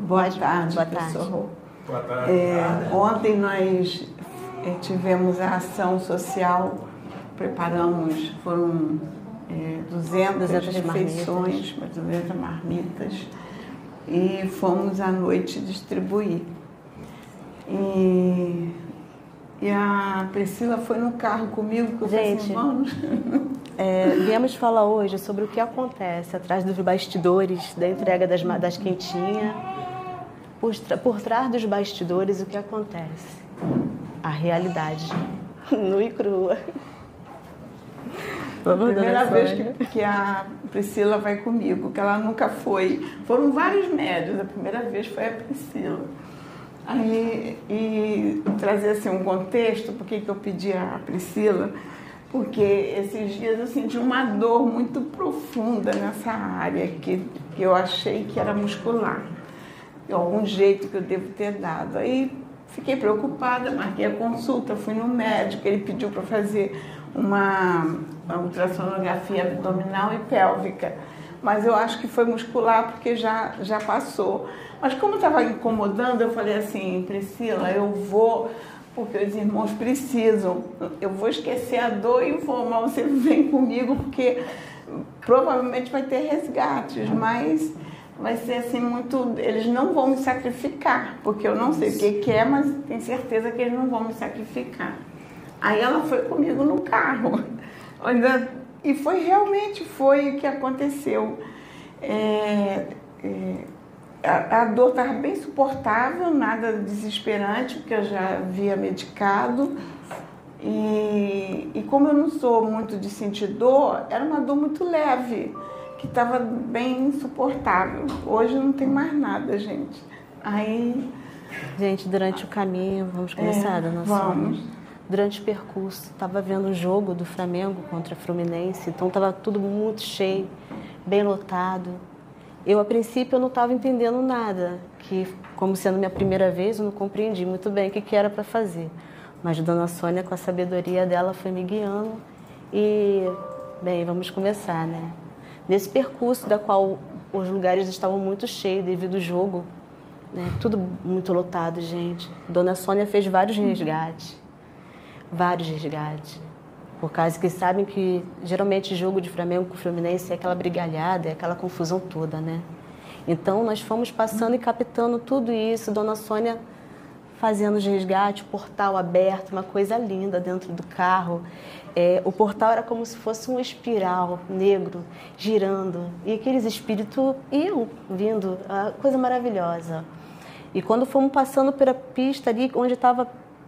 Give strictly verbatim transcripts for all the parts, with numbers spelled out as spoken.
Boa tarde, Boa professor. tarde. Boa tarde. É, ontem nós é, tivemos a ação social, preparamos, foram é, duzentas, duzentas refeições, duzentas marmitas, e fomos à noite distribuir. E, e a Priscila foi no carro comigo, que eu falei assim, vamos... É, viemos falar hoje sobre o que acontece atrás dos bastidores da entrega das, das quentinhas. Por, por trás dos bastidores, o que acontece? A realidade, nua e crua. Vamos Primeira vez que, que a Priscila vai comigo, que ela nunca foi. Foram vários médios, a primeira vez foi a Priscila. Aí, e trazer assim, um contexto, por que eu pedi a Priscila? Porque esses dias eu senti uma dor muito profunda nessa área, que, que eu achei que era muscular. De algum jeito que eu devo ter dado. Aí fiquei preocupada, marquei a consulta, fui no médico, ele pediu para fazer uma, uma ultrassonografia abdominal e pélvica. Mas eu acho que foi muscular porque já, já passou. Mas como estava incomodando, eu falei assim, Priscila, eu vou... porque os irmãos precisam, eu vou esquecer a dor e vou, mas você vem comigo, porque provavelmente vai ter resgates, mas vai ser assim muito, eles não vão me sacrificar, porque eu não sei o que, que é, mas tenho certeza que eles não vão me sacrificar. Aí ela foi comigo no carro, e foi realmente foi o que aconteceu. É, é, A, a dor estava bem suportável, nada desesperante, porque eu já havia medicado. E, e como eu não sou muito de sentir dor, era uma dor muito leve, que estava bem suportável. Hoje não tem mais nada, gente. Aí... Gente, durante o caminho, vamos começar, é, dona Vamos. Sônia. Durante o percurso, estava vendo o jogo do Flamengo contra a Fluminense, então estava tudo muito cheio, bem lotado. Eu, a princípio, eu não estava entendendo nada, que, como sendo minha primeira vez, eu não compreendi muito bem o que, que era para fazer. Mas a dona Sônia, com a sabedoria dela, foi me guiando e, bem, vamos começar, né? Nesse percurso, da qual os lugares estavam muito cheios devido ao jogo, né? Tudo muito lotado, gente. Dona Sônia fez vários resgates, vários resgates. Por causa que sabem que, geralmente, jogo de Flamengo com Fluminense é aquela brigalhada, é aquela confusão toda, né? Então, nós fomos passando e captando tudo isso. Dona Sônia fazendo os resgates, portal aberto, uma coisa linda dentro do carro. É, o portal era como se fosse um espiral negro, girando. E aqueles espíritos iam vindo, a coisa maravilhosa. E quando fomos passando pela pista ali, onde estava...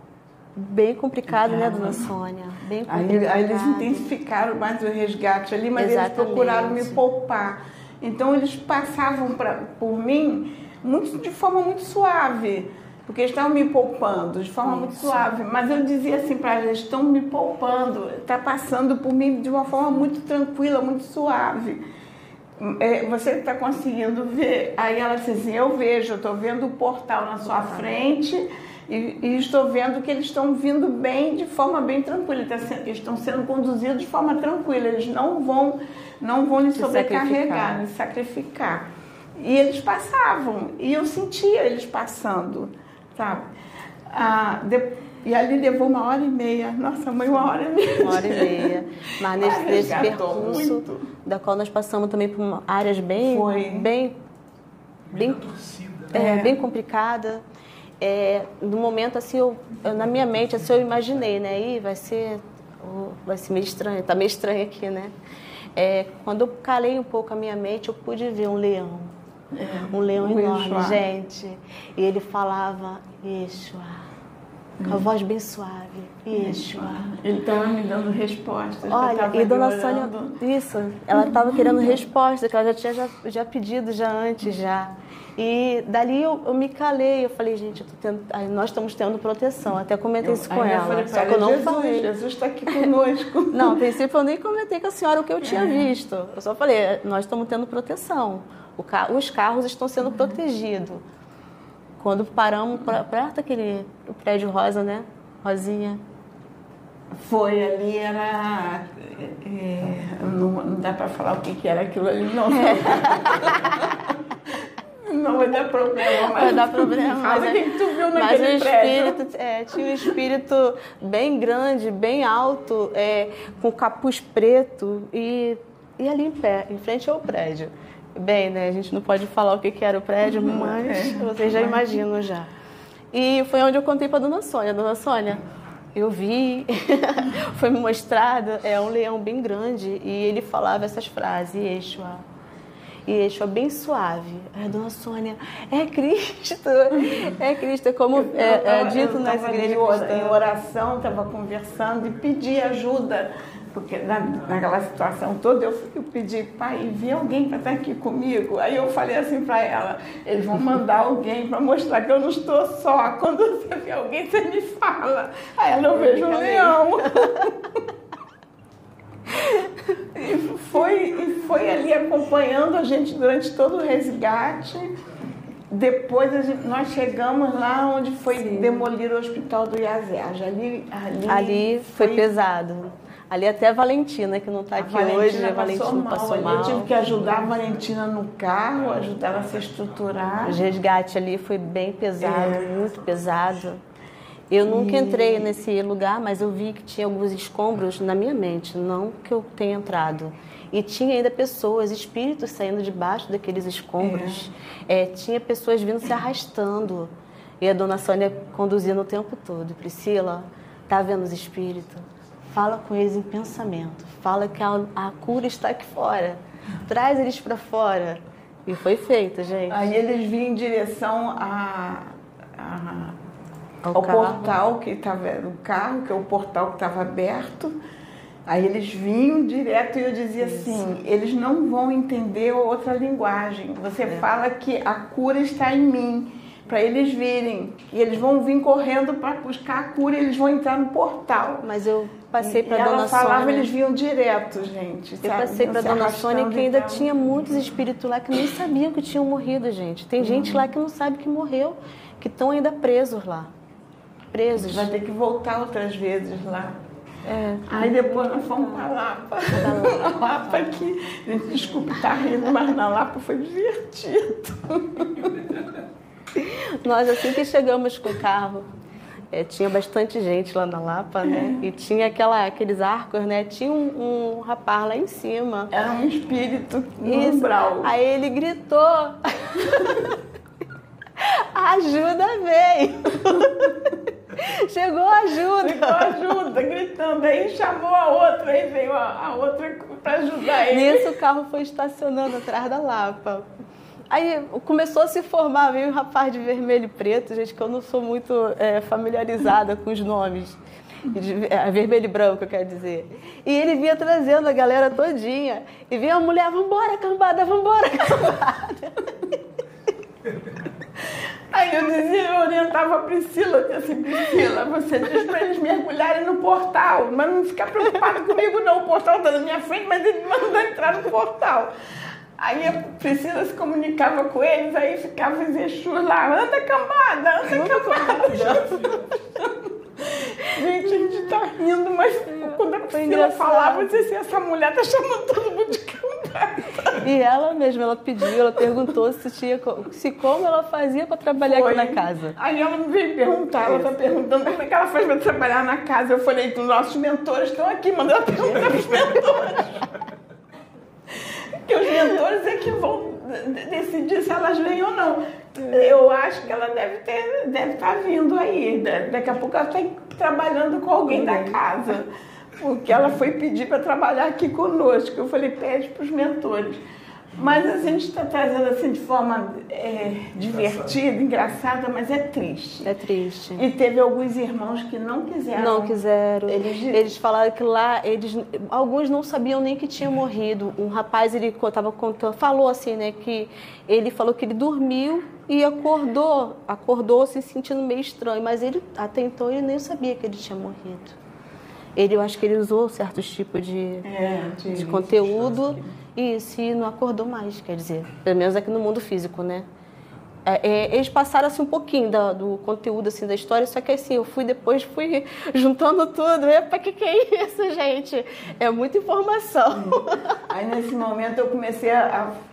bem complicado, né, dona Sônia? Bem complicado. Aí, aí eles intensificaram mais o resgate ali, mas Exatamente. Eles procuraram me poupar. Então eles passavam pra, por mim muito, de forma muito suave, porque eles estavam me poupando de forma Isso. muito suave. Mas eu dizia assim para eles, estão me poupando, está passando por mim de uma forma muito tranquila, muito suave. É, você está conseguindo ver? Aí ela disse assim, eu vejo, eu estou vendo o portal na sua frente... E, e estou vendo que eles estão vindo bem, de forma bem tranquila. Eles estão sendo conduzidos de forma tranquila. Eles não vão, não vão lhe sobrecarregar, lhe sacrificar. E eles passavam. E eu sentia eles passando, sabe? Ah, de, e ali levou uma hora e meia. Nossa, mãe, uma hora e meia. Uma hora e meia. Mas nesse, nesse percurso, muito. Da qual nós passamos também por áreas bem... Foi. Bem, bem, é, é. bem complicadas. É, no momento, assim, eu, eu, na minha mente, assim, eu imaginei, né? Aí vai ser, oh, vai ser meio estranho, tá meio estranho aqui, né? É, quando eu calei um pouco a minha mente, eu pude ver um leão. É, um leão enorme, Yeshua. Gente. E ele falava, Yeshua, com a voz bem suave, Yeshua. Ele estava me dando respostas. Olha, e dona Sônia, isso, ela estava querendo respostas, que ela já tinha já, já pedido já antes, já. E dali eu, eu me calei, eu falei, gente, eu tô tendo, nós estamos tendo proteção. Até comentei isso com ela. Falei, só que eu não Jesus, falei. Jesus está aqui conosco. Não, a princípio eu nem comentei com a senhora o que eu tinha visto. Eu só falei, nós estamos tendo proteção. O carro, os carros estão sendo uhum. protegidos. Quando paramos pra, perto daquele o prédio rosa, né? Rosinha. Foi ali, era... É, não, não dá para falar o que, que era aquilo ali, não. senão vai dar problema. Mas vai dar problema. Fala o que tu viu naquele mas o espírito, prédio. É, tinha um espírito bem grande, bem alto, é, com capuz preto e, e ali em pé, em frente ao prédio. Bem, né, a gente não pode falar o que, que era o prédio, mas é. vocês já imaginam já. E foi onde eu contei para a dona Sônia. Dona Sônia, eu vi, foi me mostrado, é um leão bem grande e ele falava essas frases, Yeshua, Yeshua bem suave. Aí a dona Sônia, é Cristo, é Cristo, como eu, é, é dito nas igrejas cristãs. Em oração, estava conversando e pedi ajuda. Porque na, naquela situação toda eu, eu pedi, pai, vi alguém para estar aqui comigo. Aí eu falei assim para ela, eles vão mandar alguém para mostrar que eu não estou só. Quando você vê alguém, você me fala. Aí ela, eu vejo um leão. E foi, e foi ali acompanhando a gente durante todo o resgate. Depois a gente, nós chegamos lá onde foi Sim. demolido o hospital do Iazerja. Ali, ali, ali foi, foi pesado. Ali até a Valentina, que não está aqui Valentina hoje, a Valentina mal, passou mal. Eu tive que ajudar a Valentina no carro, ajudar ela a se estruturar. O resgate ali foi bem pesado, é. muito pesado. Eu nunca e... entrei nesse lugar, mas eu vi que tinha alguns escombros na minha mente, não que eu tenha entrado. E tinha ainda pessoas, espíritos saindo debaixo daqueles escombros. É. É, tinha pessoas vindo se arrastando. E a dona Sônia conduzindo o tempo todo. Priscila, tá vendo os espíritos? Fala com eles em pensamento. Fala que a, a cura está aqui fora. Traz eles para fora. E foi feito, gente. Aí eles vinham em direção a, a, ao, ao portal que estava o carro, que é o portal que estava aberto. Aí eles vinham direto e eu dizia Isso. assim, eles não vão entender outra linguagem. Você é. fala que a cura está em mim, para eles virem. E eles vão vir correndo para buscar a cura e eles vão entrar no portal. Mas eu passei para a dona Sônia. Ela falava, Sônia, eles vinham direto, gente. Eu sabe? passei para a dona Sônia que ainda então... tinha muitos espíritos lá que nem sabiam que tinham morrido, gente. Tem uhum. gente lá que não sabe que morreu, que estão ainda presos lá. Presos. Vai ter que voltar outras vezes lá. É. Aí depois nós fomos para Lapa. Na Lapa aqui, desculpa estar rindo, mas na Lapa foi divertido. Nós assim que chegamos com o carro, é, tinha bastante gente lá na Lapa, né? É. E tinha aquela, aqueles arcos, né? Tinha um, um rapaz lá em cima. Era um espírito no umbral. Aí ele gritou. A ajuda veio. Chegou a ajuda. Chegou a ajuda, gritando. Aí chamou a outra, aí veio a, a outra para ajudar ele. Nisso o carro foi estacionando atrás da Lapa. Aí começou a se formar, veio um rapaz de vermelho e preto, gente, que eu não sou muito é, familiarizada com os nomes. De, é, vermelho e branco, eu quero dizer. E ele vinha trazendo a galera todinha. E vinha a mulher, vambora, cambada, vambora, cambada. Aí eu dizia, eu orientava a Priscila, eu dizia assim, Priscila, você diz para eles mergulharem no portal, mas não ficar preocupado comigo não, o portal está na minha frente, mas ele manda entrar no portal. Aí a Priscila se comunicava com eles, aí ficava os Exus lá, anda cambada, anda cambada. Gente, a gente tá rindo, mas quando a Priscila falava, eu dizia assim, essa mulher tá chamando todo mundo de cambada. E ela mesma, ela pediu, ela perguntou se tinha, se como ela fazia para trabalhar Foi. aqui na casa. Aí ela me veio perguntar, ela tá perguntando como é que ela faz para trabalhar na casa. Eu falei, os nossos mentores estão aqui, manda ela perguntar pros mentores. Que os mentores é que vão decidir se elas vêm ou não. Eu acho que ela deve ter, deve estar vindo aí. Daqui a pouco ela está trabalhando com alguém da casa. Porque ela foi pedir para trabalhar aqui conosco. Eu falei, pede para os mentores. Mas a gente está trazendo assim de forma é, divertida, engraçada, mas é triste. É triste. E teve alguns irmãos que não quiseram. Não quiseram. Eles, eles falaram que lá, eles, alguns não sabiam nem que tinha morrido. Um rapaz, ele estava contando, falou assim, né, que ele falou que ele dormiu e acordou, acordou se sentindo meio estranho, mas ele, até então, ele nem sabia que ele tinha morrido. Ele, eu acho que ele usou certos tipos de, é, de, de conteúdo e se não acordou mais, quer dizer, pelo menos aqui no mundo físico, né? É, é, eles passaram assim um pouquinho da, do conteúdo assim da história, só que assim eu fui depois fui juntando tudo. Epa, que que é isso, gente? É muita informação. Aí nesse momento eu comecei a,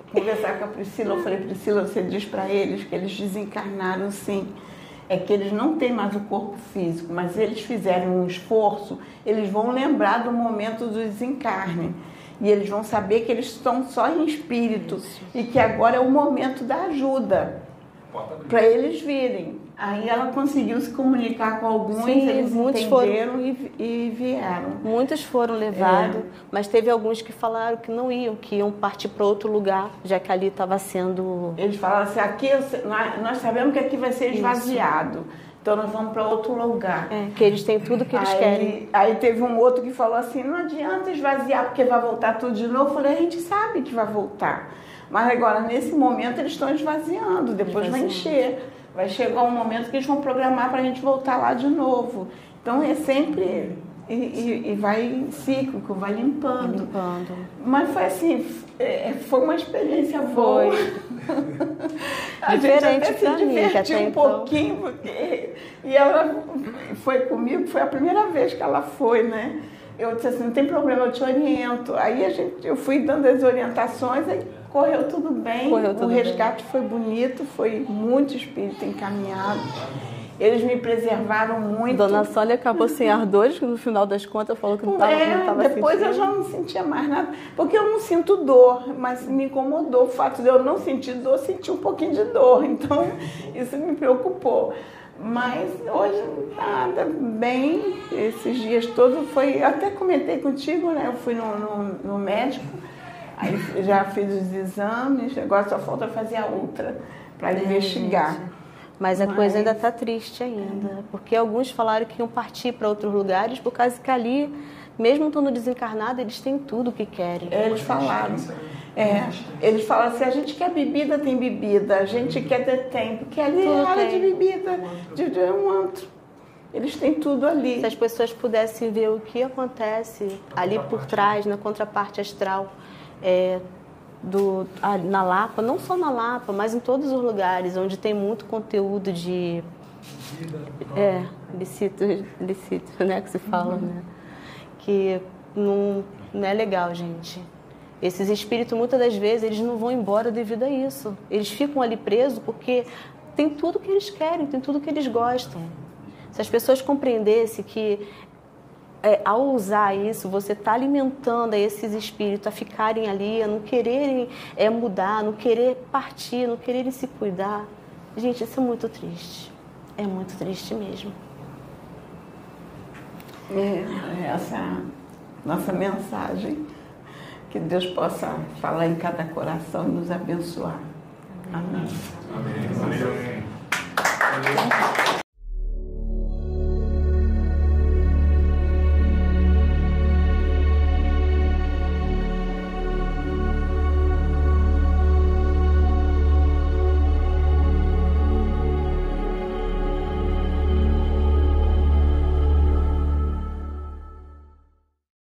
conversar com a Priscila, eu falei, Priscila, você diz para eles que eles desencarnaram sim. É que eles não têm mais o corpo físico, mas eles fizeram um esforço, eles vão lembrar do momento do desencarne. E eles vão saber que eles estão só em espírito. Isso. E que agora é o momento da ajuda, para eles virem. Aí ela conseguiu se comunicar com alguns, sim, eles muitos entenderam foram, e, e vieram. Muitos foram levados, é. Mas teve alguns que falaram que não iam, que iam partir para outro lugar, já que ali estava sendo... Eles falaram assim, aqui nós sabemos que aqui vai ser esvaziado, isso. Então nós vamos para outro lugar. É, que eles têm tudo que eles aí, querem. Aí teve um outro que falou assim, não adianta esvaziar porque vai voltar tudo de novo. Eu falei, a gente sabe que vai voltar. Mas agora, nesse momento, eles estão esvaziando, depois esvaziando. Vai encher. Vai chegar um momento que eles vão programar para a gente voltar lá de novo. Então é sempre... E, e, e vai cíclico, vai limpando. limpando. Mas foi assim, foi uma experiência boa. A diferente gente até se divertiu um então. pouquinho, porque... E ela foi comigo, foi a primeira vez que ela foi, né? Eu disse assim, não tem problema, eu te oriento. Aí a gente, eu fui dando as orientações, aí correu tudo bem. Correu tudo o resgate bem. Foi bonito, foi muito espírito encaminhado. Eles me preservaram muito. Dona Sônia acabou sem ardores, que no final das contas falou que não estava é, sentindo. Depois eu já não sentia mais nada, porque eu não sinto dor, mas me incomodou o fato de eu não sentir dor, eu senti um pouquinho de dor, então isso me preocupou. Mas hoje nada, bem, esses dias todos foi, até comentei contigo, né? Eu fui no, no, no médico, aí já fiz os exames, agora só falta fazer a outra para é, investigar. Gente. Mas a Mas... coisa ainda está triste ainda, porque alguns falaram que iam partir para outros lugares, por causa que ali, mesmo estando desencarnado, eles têm tudo o que querem. É, eles falaram. É, eles falam assim, a gente quer bebida, tem bebida, a gente quer ter tempo, porque ali tudo é área de bebida, de, de um antro. Eles têm tudo ali. Se as pessoas pudessem ver o que acontece ali por trás, na contraparte astral, é, do, na Lapa, não só na Lapa, mas em todos os lugares onde tem muito conteúdo de... É, licito, licito, né, que se fala, uhum. né? Que não, não é legal, gente. Esses espíritos, muitas das vezes, eles não vão embora devido a isso. Eles ficam ali presos porque tem tudo que eles querem, tem tudo que eles gostam. Se as pessoas compreendessem que, é, ao usar isso, você está alimentando esses espíritos a ficarem ali, a não quererem é, mudar, não querer partir, não quererem se cuidar. Gente, isso é muito triste. É muito triste mesmo. É, essa é a nossa mensagem. Que Deus possa falar em cada coração e nos abençoar. Amém. Amém. Amém. Amém.